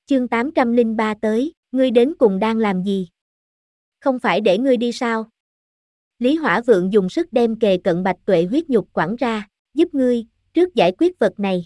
Chương 803 tới, ngươi đến cùng đang làm gì? Không phải để ngươi đi sao? Lý Hỏa Vượng dùng sức đem kề cận Bạch Tuệ huyết nhục quẳng ra, giúp ngươi, trước giải quyết vật này.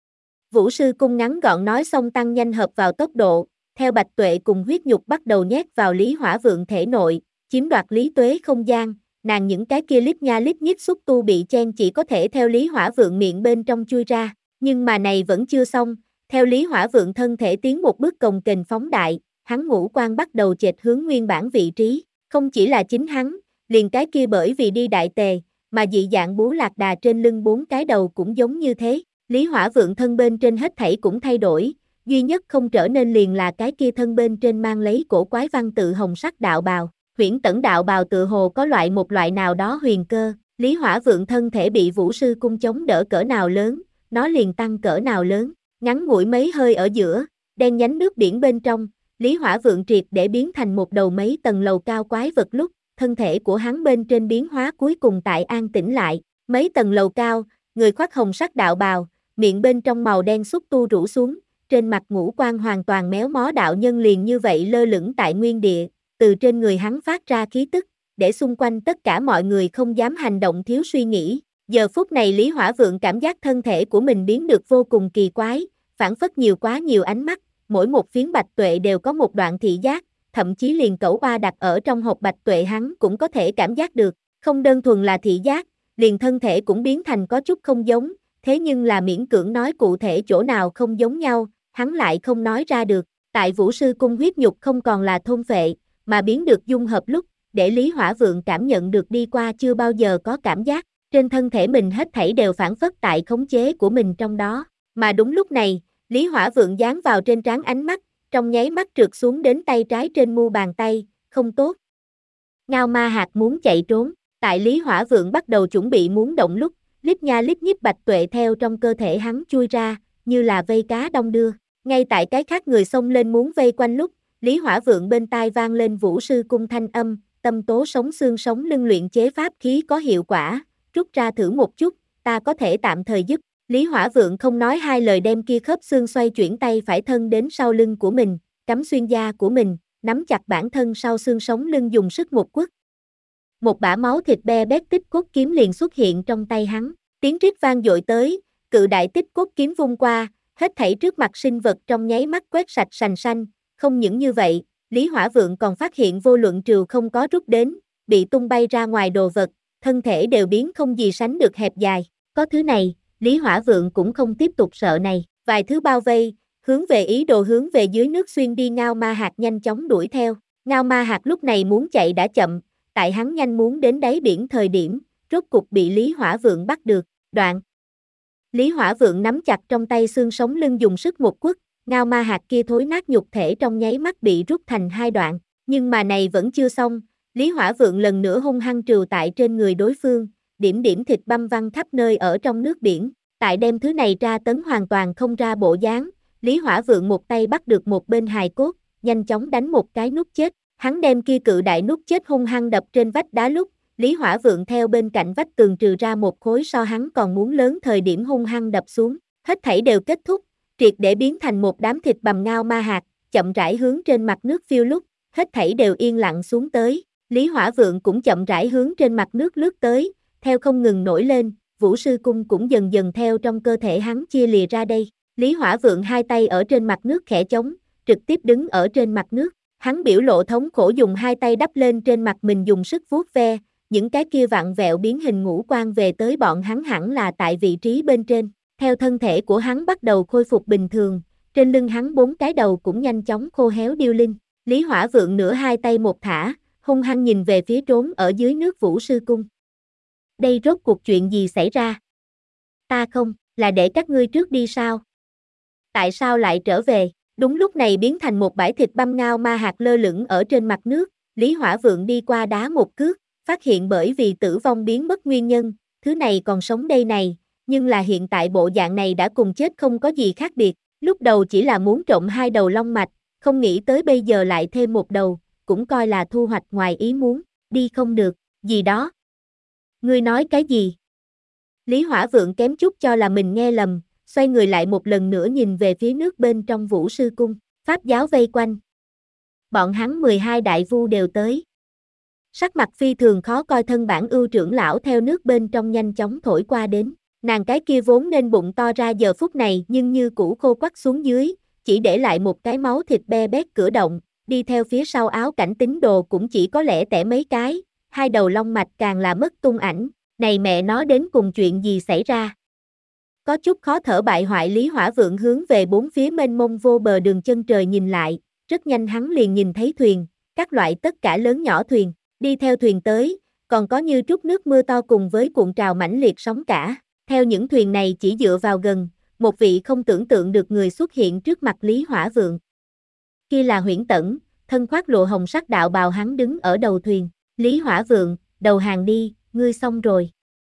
Vũ sư cung ngắn gọn nói xong tăng nhanh hợp vào tốc độ, theo Bạch Tuệ cùng huyết nhục bắt đầu nhét vào Lý Hỏa Vượng thể nội, chiếm đoạt lý tuế không gian, nàng những cái kia lít nha lít nhít xúc tu bị chen chỉ có thể theo Lý Hỏa Vượng miệng bên trong chui ra, nhưng mà này vẫn chưa xong, theo Lý Hỏa Vượng thân thể tiến một bước cồng kềnh phóng đại, hắn ngũ quan bắt đầu chệch hướng nguyên bản vị trí, không chỉ là chính hắn, liền cái kia bởi vì đi đại tề, mà dị dạng bú lạc đà trên lưng 4 cái đầu cũng giống như thế. Lý Hỏa Vượng thân bên trên hết thảy cũng thay đổi, duy nhất không trở nên liền là cái kia thân bên trên mang lấy cổ quái văn tự hồng sắc đạo bào. Huyễn Tẩn đạo bào tự hồ có một loại nào đó huyền cơ, Lý Hỏa Vượng thân thể bị Vũ sư cung chống đỡ cỡ nào lớn, nó liền tăng cỡ nào lớn, ngắn ngủi mấy hơi ở giữa, đen nhánh nước biển bên trong, Lý Hỏa Vượng triệt để biến thành một đầu mấy tầng lầu cao quái vật lúc, thân thể của hắn bên trên biến hóa cuối cùng tại an tĩnh lại, mấy tầng lầu cao, người khoác hồng sắc đạo bào, miệng bên trong màu đen xúc tu rũ xuống, trên mặt ngũ quan hoàn toàn méo mó đạo nhân liền như vậy lơ lửng tại nguyên địa, từ trên người hắn phát ra khí tức, để xung quanh tất cả mọi người không dám hành động thiếu suy nghĩ. Giờ phút này Lý Hỏa Vượng cảm giác thân thể của mình biến được vô cùng kỳ quái, phản phất quá nhiều ánh mắt, mỗi một phiến Bạch Tuệ đều có một đoạn thị giác, thậm chí liền cẩu oa đặt ở trong hộp Bạch Tuệ hắn cũng có thể cảm giác được, không đơn thuần là thị giác, liền thân thể cũng biến thành có chút không giống, thế nhưng là miễn cưỡng nói cụ thể chỗ nào không giống nhau, hắn lại không nói ra được. Tại Vũ sư cung huyết nhục không còn là thôn phệ, mà biến được dung hợp lúc, để Lý Hỏa Vượng cảm nhận được đi qua chưa bao giờ có cảm giác, trên thân thể mình hết thảy đều phản phất tại khống chế của mình trong đó. Mà đúng lúc này, Lý Hỏa Vượng dán vào trên trán ánh mắt, trong nháy mắt trượt xuống đến tay trái trên mu bàn tay, không tốt. Ngao Ma Hạc muốn chạy trốn, tại Lý Hỏa Vượng bắt đầu chuẩn bị muốn động lúc, lít nha lít nhít Bạch Tuệ theo trong cơ thể hắn chui ra, như là vây cá đong đưa. Ngay tại cái khác người xông lên muốn vây quanh lúc, Lý Hỏa Vượng bên tai vang lên Vũ sư cung thanh âm, tâm tố sống xương sống lưng luyện chế pháp khí có hiệu quả, rút ra thử một chút, ta có thể tạm thời giúp. Lý Hỏa Vượng không nói hai lời đem kia khớp xương xoay chuyển tay phải thân đến sau lưng của mình, cắm xuyên da của mình, nắm chặt bản thân sau xương sống lưng dùng sức một quất. Một bả máu thịt be bét tích cốt kiếm liền xuất hiện trong tay hắn, tiếng rít vang dội tới, cự đại tích cốt kiếm vung qua, hết thảy trước mặt sinh vật trong nháy mắt quét sạch sành xanh, không những như vậy, Lý Hỏa Vượng còn phát hiện vô luận trừ không có rút đến, bị tung bay ra ngoài đồ vật, thân thể đều biến không gì sánh được hẹp dài, có thứ này, Lý Hỏa Vượng cũng không tiếp tục sợ này, vài thứ bao vây, hướng về dưới nước xuyên đi Ngao Ma Hạc nhanh chóng đuổi theo, Ngao Ma Hạc lúc này muốn chạy đã chậm, tại hắn nhanh muốn đến đáy biển thời điểm, rốt cục bị Lý Hỏa Vượng bắt được, đoạn. Lý Hỏa Vượng nắm chặt trong tay xương sống lưng dùng sức một quất, Ngao Ma Hạc kia thối nát nhục thể trong nháy mắt bị rút thành hai đoạn, nhưng mà này vẫn chưa xong, Lý Hỏa Vượng lần nữa hung hăng trừ tại trên người đối phương, điểm điểm thịt băm văng khắp nơi ở trong nước biển, tại đem thứ này tra tấn hoàn toàn không ra bộ dáng, Lý Hỏa Vượng một tay bắt được một bên hài cốt, nhanh chóng đánh một cái nút chết, hắn đem kia cự đại nút chết hung hăng đập trên vách đá lúc, Lý Hỏa Vượng theo bên cạnh vách tường trừ ra một khối so hắn còn muốn lớn thời điểm hung hăng đập xuống, hết thảy đều kết thúc, triệt để biến thành một đám thịt bằm Ngao Ma Hạc, chậm rãi hướng trên mặt nước phiêu lúc, hết thảy đều yên lặng xuống tới, Lý Hỏa Vượng cũng chậm rãi hướng trên mặt nước lướt tới, theo không ngừng nổi lên, Vũ sư cung cũng dần dần theo trong cơ thể hắn chia lìa ra đây, Lý Hỏa Vượng hai tay ở trên mặt nước khẽ chống, trực tiếp đứng ở trên mặt nước, hắn biểu lộ thống khổ dùng hai tay đắp lên trên mặt mình dùng sức vuốt ve, những cái kia vặn vẹo biến hình ngũ quan về tới bọn hắn hẳn là tại vị trí bên trên, theo thân thể của hắn bắt đầu khôi phục bình thường, trên lưng hắn 4 cái đầu cũng nhanh chóng khô héo điêu linh, Lý Hỏa Vượng nửa hai tay một thả, hung hăng nhìn về phía trốn ở dưới nước Vũ sư cung. Đây rốt cuộc chuyện gì xảy ra? Ta không, là để các ngươi trước đi sao? Tại sao lại trở về? Đúng lúc này biến thành một bãi thịt băm Ngao Ma Hạc lơ lửng ở trên mặt nước, Lý Hỏa Vượng đi qua đá một cước, phát hiện bởi vì tử vong biến mất nguyên nhân, thứ này còn sống đây này, nhưng là hiện tại bộ dạng này đã cùng chết không có gì khác biệt, lúc đầu chỉ là muốn trộm hai đầu long mạch, không nghĩ tới bây giờ lại thêm một đầu, cũng coi là thu hoạch ngoài ý muốn, đi không được, gì đó. Ngươi nói cái gì? Lý Hỏa Vượng kém chút cho là mình nghe lầm, xoay người lại một lần nữa nhìn về phía nước bên trong Vũ sư cung, Pháp giáo vây quanh. Bọn hắn 12 đại vu đều tới. Sắc mặt phi thường khó coi, thân bản ưu trưởng lão theo nước bên trong nhanh chóng thổi qua đến. Nàng cái kia vốn nên bụng to ra giờ phút này nhưng như cũ khô quắt xuống dưới, chỉ để lại một cái máu thịt be bét cửa động, đi theo phía sau áo cảnh tín đồ cũng chỉ có lẻ tẻ mấy cái, hai đầu long mạch càng là mất tung ảnh, này mẹ nó đến cùng chuyện gì xảy ra. Có chút khó thở bại hoại Lý Hỏa Vượng hướng về bốn phía mênh mông vô bờ đường chân trời nhìn lại, rất nhanh hắn liền nhìn thấy thuyền, các loại tất cả lớn nhỏ thuyền, đi theo thuyền tới, còn có như trút nước mưa to cùng với cuộn trào mãnh liệt sóng cả. Theo những thuyền này chỉ dựa vào gần, một vị không tưởng tượng được người xuất hiện trước mặt Lý Hỏa Vượng. Kia là Huyễn Tẩn, thân khoác lộ hồng sắc đạo bào, hắn đứng ở đầu thuyền. Lý Hỏa Vượng, đầu hàng đi, ngươi xong rồi.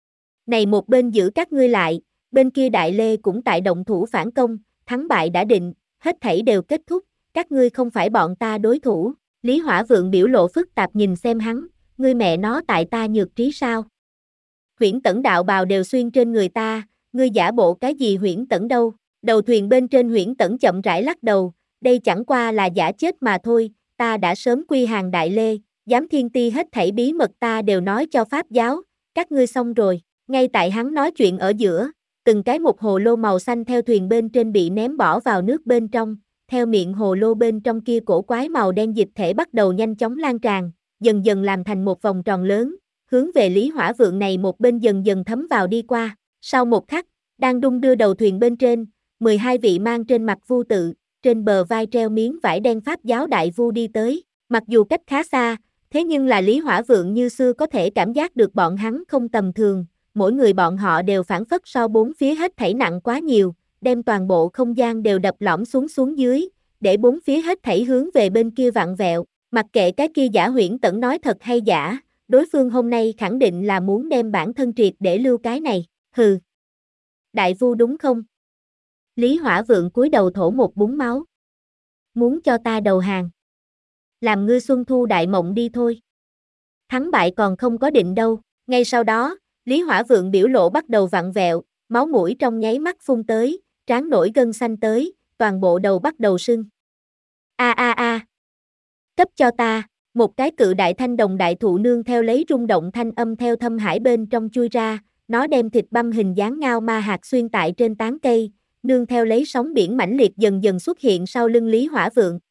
Này một bên giữ các ngươi lại, bên kia Đại Lê cũng tại động thủ phản công, thắng bại đã định, hết thảy đều kết thúc, các ngươi không phải bọn ta đối thủ. Lý Hỏa Vượng biểu lộ phức tạp nhìn xem hắn, ngươi mẹ nó tại ta nhược trí sao? Huyễn Tẩn đạo bào đều xuyên trên người ta, ngươi giả bộ cái gì Huyễn Tẩn đâu? Đầu thuyền bên trên Huyễn Tẩn chậm rãi lắc đầu, đây chẳng qua là giả chết mà thôi, ta đã sớm quy hàng Đại Lê, giám thiên ti hết thảy bí mật ta đều nói cho Pháp giáo, các ngươi xong rồi. Ngay tại hắn nói chuyện ở giữa, từng cái một hồ lô màu xanh theo thuyền bên trên bị ném bỏ vào nước bên trong, theo miệng hồ lô bên trong kia cổ quái màu đen dịch thể bắt đầu nhanh chóng lan tràn, dần dần làm thành một vòng tròn lớn, hướng về Lý Hỏa Vượng này một bên dần dần thấm vào đi qua. Sau một khắc, đang đung đưa đầu thuyền bên trên, 12 vị mang trên mặt vu tự, trên bờ vai treo miếng vải đen Pháp giáo đại vu đi tới, mặc dù cách khá xa, thế nhưng là Lý Hỏa Vượng như xưa có thể cảm giác được bọn hắn không tầm thường, mỗi người bọn họ đều phản phất so bốn phía hết thảy nặng quá nhiều, đem toàn bộ không gian đều đập lõm xuống dưới, để bốn phía hết thảy hướng về bên kia vặn vẹo, mặc kệ cái kia giả Huyễn Tẩn nói thật hay giả, đối phương hôm nay khẳng định là muốn đem bản thân triệt để lưu cái này, hừ. Đại vu đúng không? Lý Hỏa Vượng cúi đầu thổ một búng máu. Muốn cho ta đầu hàng? Làm ngươi xuân thu đại mộng đi thôi. Thắng bại còn không có định đâu. Ngay sau đó, Lý Hỏa Vượng biểu lộ bắt đầu vặn vẹo, máu mũi trong nháy mắt phun tới, trán nổi gân xanh tới, toàn bộ đầu bắt đầu sưng. A a a. Cấp cho ta, một cái cự đại thanh đồng đại thụ nương theo lấy rung động thanh âm theo thâm hải bên trong chui ra, nó đem thịt băm hình dáng ngao ma hạt xuyên tại trên tán cây, nương theo lấy sóng biển mãnh liệt dần dần xuất hiện sau lưng Lý Hỏa Vượng.